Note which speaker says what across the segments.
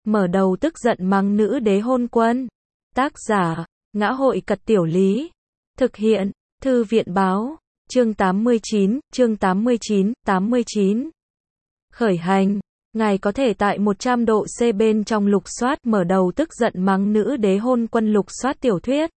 Speaker 1: mở đầu tức giận mắng nữ đế hôn quân. Tác giả, Ngã hội Cật Tiểu Lý. Thực hiện, Thư viện báo, chương 89, chương 89. Khởi hành, ngài có thể tại 100 độ C bên trong lục soát mở đầu tức giận mắng nữ đế hôn quân lục soát tiểu thuyết.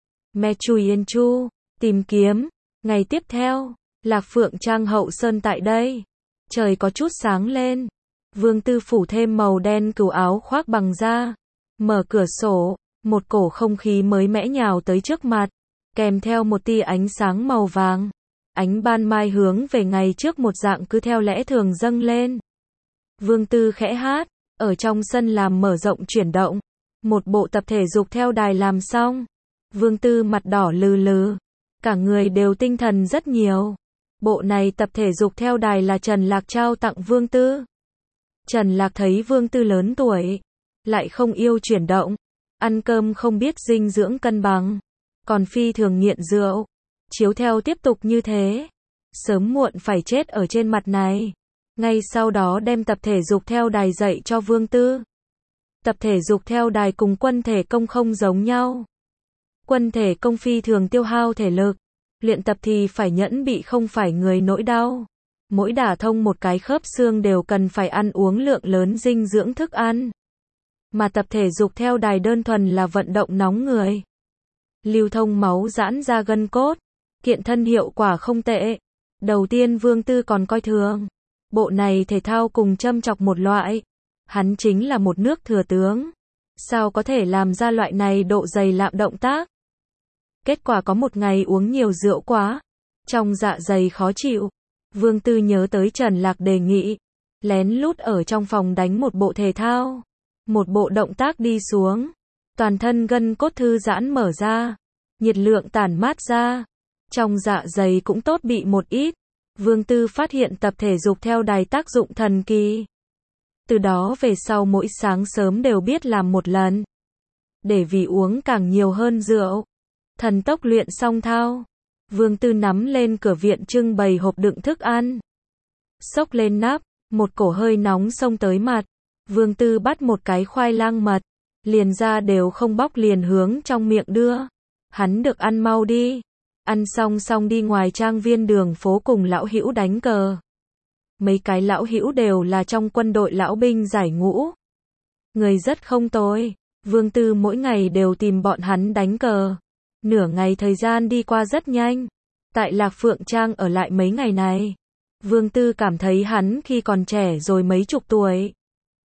Speaker 1: Mechuyen Chu, tìm kiếm, ngày tiếp theo, Lạc Phượng Trang Hậu Sơn tại đây. Trời có chút sáng lên. Vương Tư phủ thêm màu đen cừu áo khoác bằng da. Mở cửa sổ, một cổ không khí mới mẻ nhào tới trước mặt, kèm theo một tia ánh sáng màu vàng. Ánh ban mai hướng về ngày trước một dạng cứ theo lẽ thường dâng lên. Vương Tư khẽ hát, ở trong sân làm mở rộng chuyển động. Một bộ tập thể dục theo đài làm xong. Vương Tư mặt đỏ lừ lừ, cả người đều tinh thần rất nhiều. Bộ này tập thể dục theo đài là Trần Lạc trao tặng Vương Tư. Trần Lạc thấy Vương Tư lớn tuổi, lại không yêu chuyển động, ăn cơm không biết dinh dưỡng cân bằng, còn phi thường nghiện rượu. Chiếu theo tiếp tục như thế, sớm muộn phải chết ở trên mặt này. Ngay sau đó đem tập thể dục theo đài dạy cho Vương Tư. Tập thể dục theo đài cùng quân thể công không giống nhau. Quân thể công phi thường tiêu hao thể lực, luyện tập thì phải nhẫn bị không phải người nỗi đau. Mỗi đả thông một cái khớp xương đều cần phải ăn uống lượng lớn dinh dưỡng thức ăn. Mà tập thể dục theo đài đơn thuần là vận động nóng người. Lưu thông máu giãn ra gân cốt, kiện thân hiệu quả không tệ. Đầu tiên Vương Tư còn coi thường bộ này thể thao cùng châm chọc một loại. Hắn chính là một nước thừa tướng, sao có thể làm ra loại này độ dày lạm động tác. Kết quả có một ngày uống nhiều rượu quá, trong dạ dày khó chịu. Vương Tư nhớ tới Trần Lạc đề nghị, lén lút ở trong phòng đánh một bộ thể thao. Một bộ động tác đi xuống, toàn thân gân cốt thư giãn mở ra, nhiệt lượng tản mát ra, trong dạ dày cũng tốt bị một ít. Vương Tư phát hiện tập thể dục theo đài tác dụng thần kỳ. Từ đó về sau mỗi sáng sớm đều biết làm một lần, để vì uống càng nhiều hơn rượu. Thần tốc luyện xong thao, Vương Tư nắm lên cửa viện trưng bày hộp đựng thức ăn. Xốc lên nắp, một cổ hơi nóng xông tới mặt. Vương Tư bắt một cái khoai lang mật, liền ra đều không bóc liền hướng trong miệng đưa. Hắn được ăn mau đi. Ăn xong đi ngoài trang viên đường phố cùng lão hữu đánh cờ. Mấy cái lão hữu đều là trong quân đội lão binh giải ngũ. Người rất không tồi. Vương Tư mỗi ngày đều tìm bọn hắn đánh cờ. Nửa ngày thời gian đi qua rất nhanh. Tại Lạc Phượng Trang ở lại mấy ngày này, Vương Tư cảm thấy hắn khi còn trẻ rồi mấy chục tuổi.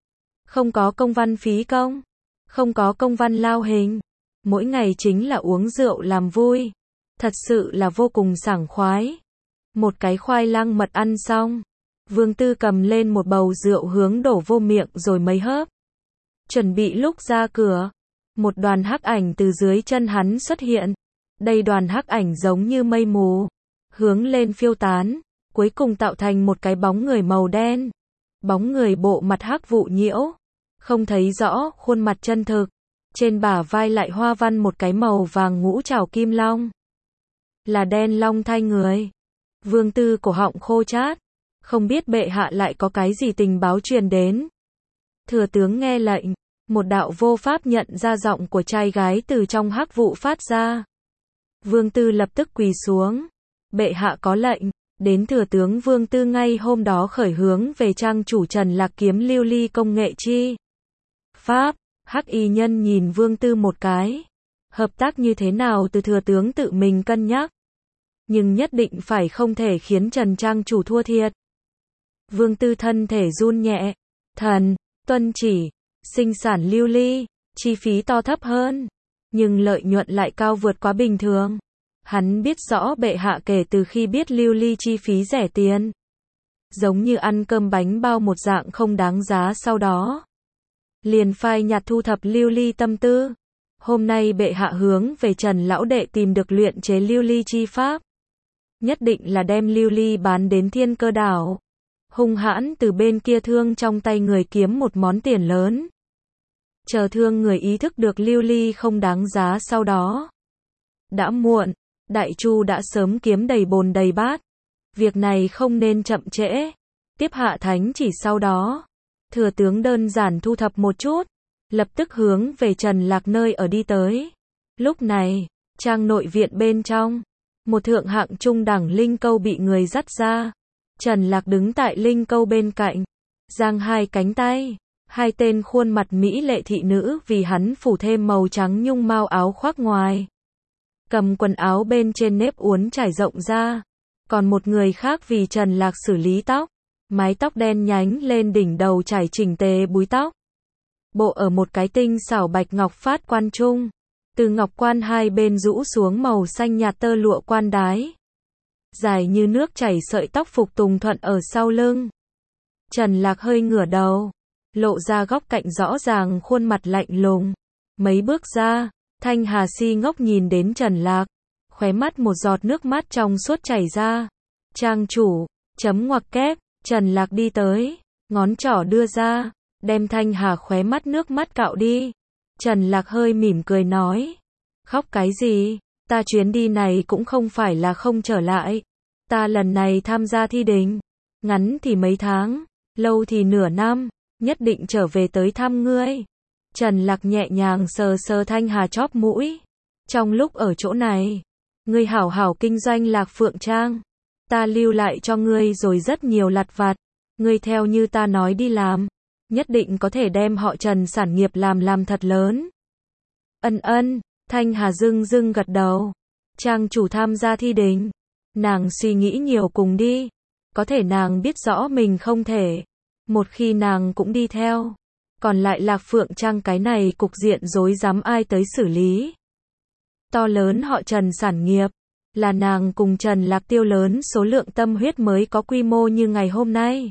Speaker 1: Không có công văn phí công, không có công văn lao hình, mỗi ngày chính là uống rượu làm vui. Thật sự là vô cùng sảng khoái. Một cái khoai lang mật ăn xong, Vương Tư cầm lên một bầu rượu hướng đổ vô miệng rồi mấy hớp. Chuẩn bị lúc ra cửa, một đoàn hắc ảnh từ dưới chân hắn xuất hiện. Đây đoàn hắc ảnh giống như mây mù, hướng lên phiêu tán, cuối cùng tạo thành một cái bóng người màu đen. Bóng người bộ mặt hắc vụ nhiễu, không thấy rõ khuôn mặt chân thực. Trên bả vai lại hoa văn một cái màu vàng ngũ trảo kim long. Là đen long thay người. Vương Tư cổ họng khô chát, không biết bệ hạ lại có cái gì tình báo truyền đến. Thừa tướng nghe lệnh, một đạo vô pháp nhận ra giọng của trai gái từ trong hắc vụ phát ra. Vương Tư lập tức quỳ xuống. Bệ hạ có lệnh. Đến thừa tướng Vương Tư ngay hôm đó khởi hướng về trang chủ Trần Lạc kiếm lưu ly công nghệ chi pháp. Hắc y nhân nhìn Vương Tư một cái. Hợp tác như thế nào từ thừa tướng tự mình cân nhắc. Nhưng nhất định phải không thể khiến Trần trang chủ thua thiệt. Vương Tư thân thể run nhẹ. Thần, tuân chỉ, sinh sản lưu ly, chi phí to thấp hơn, nhưng lợi nhuận lại cao vượt quá bình thường. Hắn biết rõ bệ hạ kể từ khi biết lưu ly chi phí rẻ tiền, giống như ăn cơm bánh bao một dạng không đáng giá, sau đó liền phai nhạt thu thập lưu ly tâm tư. Hôm nay bệ hạ hướng về Trần lão đệ tìm được luyện chế lưu ly chi pháp, nhất định là đem lưu ly bán đến Thiên Cơ đảo, hung hãn từ bên kia thương trong tay người kiếm một món tiền lớn. Chờ thương người ý thức được lưu ly không đáng giá, sau đó đã muộn. Đại Chu đã sớm kiếm đầy bồn đầy bát. Việc này không nên chậm trễ. Tiếp hạ thánh chỉ sau đó, thừa tướng đơn giản thu thập một chút, lập tức hướng về Trần Lạc nơi ở đi tới. Lúc này, trang nội viện bên trong, một thượng hạng trung đẳng linh câu bị người dắt ra. Trần Lạc đứng tại linh câu bên cạnh, giang hai cánh tay, hai tên khuôn mặt mỹ lệ thị nữ vì hắn phủ thêm màu trắng nhung mao áo khoác ngoài. Cầm quần áo bên trên nếp uốn trải rộng ra. Còn một người khác vì Trần Lạc xử lý tóc, mái tóc đen nhánh lên đỉnh đầu trải chỉnh tề búi tóc. Bộ ở một cái tinh xảo bạch ngọc phát quan trung. Từ ngọc quan hai bên rũ xuống màu xanh nhạt tơ lụa quan đái. Dài như nước chảy sợi tóc phục tùng thuận ở sau lưng. Trần Lạc hơi ngửa đầu, lộ ra góc cạnh rõ ràng khuôn mặt lạnh lùng. Mấy bước ra, Thanh Hà si ngốc nhìn đến Trần Lạc, khóe mắt một giọt nước mắt trong suốt chảy ra. Trang chủ, chấm ngoặc kép, Trần Lạc đi tới, ngón trỏ đưa ra, đem Thanh Hà khóe mắt nước mắt cạo đi. Trần Lạc hơi mỉm cười nói, khóc cái gì, ta chuyến đi này cũng không phải là không trở lại. Ta lần này tham gia thi đình, ngắn thì mấy tháng, lâu thì nửa năm, nhất định trở về tới thăm ngươi. Trần Lạc nhẹ nhàng sờ sờ Thanh Hà chóp mũi. Trong lúc ở chỗ này, ngươi hảo hảo kinh doanh Lạc Phượng Trang. Ta lưu lại cho ngươi rồi rất nhiều lặt vặt. Ngươi theo như ta nói đi làm, nhất định có thể đem họ Trần sản nghiệp làm thật lớn. Ân, Thanh Hà dưng gật đầu. Trang chủ tham gia thi đình, nàng suy nghĩ nhiều cùng đi. Có thể nàng biết rõ mình không thể. Một khi nàng cũng đi theo, còn lại Lạc Phượng Trang cái này cục diện rối rắm ai tới xử lý. To lớn họ Trần sản nghiệp, là nàng cùng Trần Lạc tiêu lớn số lượng tâm huyết mới có quy mô như ngày hôm nay.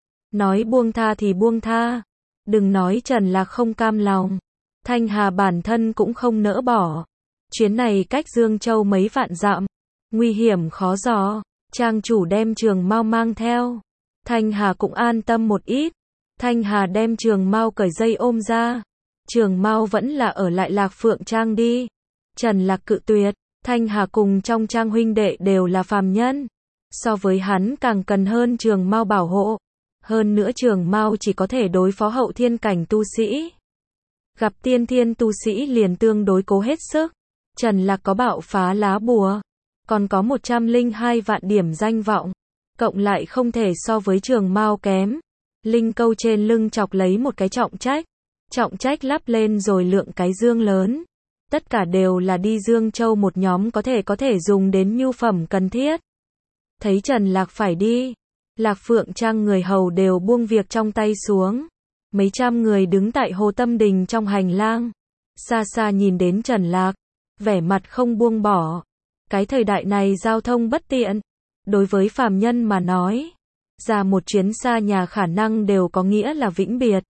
Speaker 1: Nói buông tha thì buông tha, đừng nói Trần Lạc không cam lòng, Thanh Hà bản thân cũng không nỡ bỏ. Chuyến này cách Dương Châu mấy vạn dặm, nguy hiểm khó dò, trang chủ đem Trường Mao mang theo. Thanh Hà cũng an tâm một ít. Thanh Hà đem Trường Mao cởi dây ôm ra. Trường Mao vẫn là ở lại Lạc Phượng Trang đi. Trần Lạc cự tuyệt. Thanh Hà cùng trong trang huynh đệ đều là phàm nhân. So với hắn càng cần hơn Trường Mao bảo hộ. Hơn nữa Trường Mao chỉ có thể đối phó hậu thiên cảnh tu sĩ. Gặp tiên thiên tu sĩ liền tương đối cố hết sức. Trần Lạc có bạo phá lá bùa, còn có 102 vạn điểm danh vọng, cộng lại không thể so với Trường Mao kém. Linh câu trên lưng chọc lấy một cái trọng trách lắp lên rồi lượng cái dương lớn. Tất cả đều là đi Dương Châu một nhóm có thể dùng đến nhu phẩm cần thiết. Thấy Trần Lạc phải đi, Lạc Phượng Trang người hầu đều buông việc trong tay xuống. Mấy trăm người đứng tại Hồ Tâm Đình trong hành lang, xa xa nhìn đến Trần Lạc, vẻ mặt không buông bỏ. Cái thời đại này giao thông bất tiện, đối với phàm nhân mà nói, ra một chuyến xa nhà khả năng đều có nghĩa là vĩnh biệt.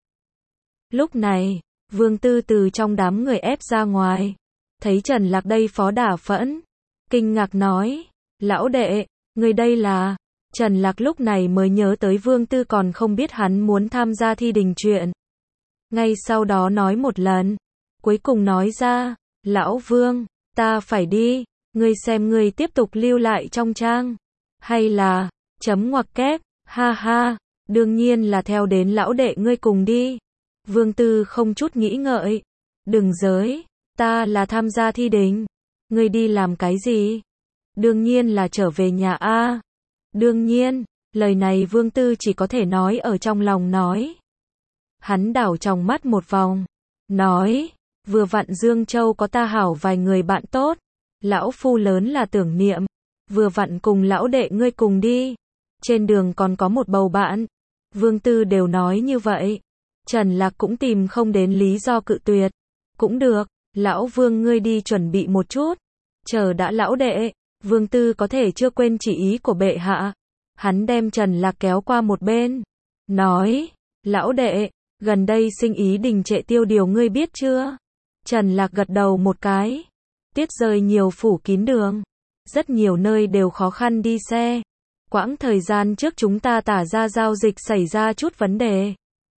Speaker 1: Lúc này, Vương Tư từ trong đám người ép ra ngoài, thấy Trần Lạc đây phó đả phẫn, kinh ngạc nói, lão đệ, người đây là... Trần Lạc lúc này mới nhớ tới Vương Tư còn không biết hắn muốn tham gia thi đình chuyện. Ngay sau đó nói một lần, cuối cùng nói ra, lão Vương, ta phải đi, ngươi xem ngươi tiếp tục lưu lại trong trang, hay là, chấm ngoặc kép, ha ha, đương nhiên là theo đến lão đệ ngươi cùng đi. Vương Tư không chút nghĩ ngợi, đừng giới, ta là tham gia thi đình, ngươi đi làm cái gì? Đương nhiên là trở về nhà a. Đương nhiên, lời này Vương Tư chỉ có thể nói ở trong lòng nói. Hắn đảo trong mắt một vòng, nói, vừa vặn Dương Châu có ta hảo vài người bạn tốt, lão phu lớn là tưởng niệm, vừa vặn cùng lão đệ ngươi cùng đi, trên đường còn có một bầu bạn. Vương Tư đều nói như vậy, Trần Lạc cũng tìm không đến lý do cự tuyệt. Cũng được, lão Vương ngươi đi chuẩn bị một chút, chờ đã lão đệ. Vương Tư có thể chưa quên chỉ ý của bệ hạ. Hắn đem Trần Lạc kéo qua một bên, nói, lão đệ, gần đây sinh ý đình trệ tiêu điều ngươi biết chưa? Trần Lạc gật đầu một cái. Tuyết rơi nhiều phủ kín đường, rất nhiều nơi đều khó khăn đi xe. Quãng thời gian trước chúng ta tả ra giao dịch xảy ra chút vấn đề,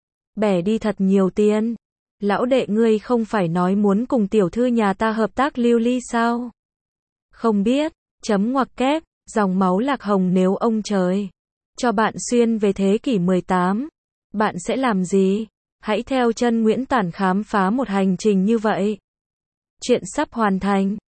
Speaker 1: bẻ đi thật nhiều tiền. Lão đệ ngươi không phải nói muốn cùng tiểu thư nhà ta hợp tác lưu ly sao? Không biết. Chấm ngoặc kép, dòng máu Lạc Hồng nếu ông trời cho bạn xuyên về thế kỷ 18, bạn sẽ làm gì? Hãy theo chân Nguyễn Tản khám phá một hành trình như vậy. Chuyện sắp hoàn thành.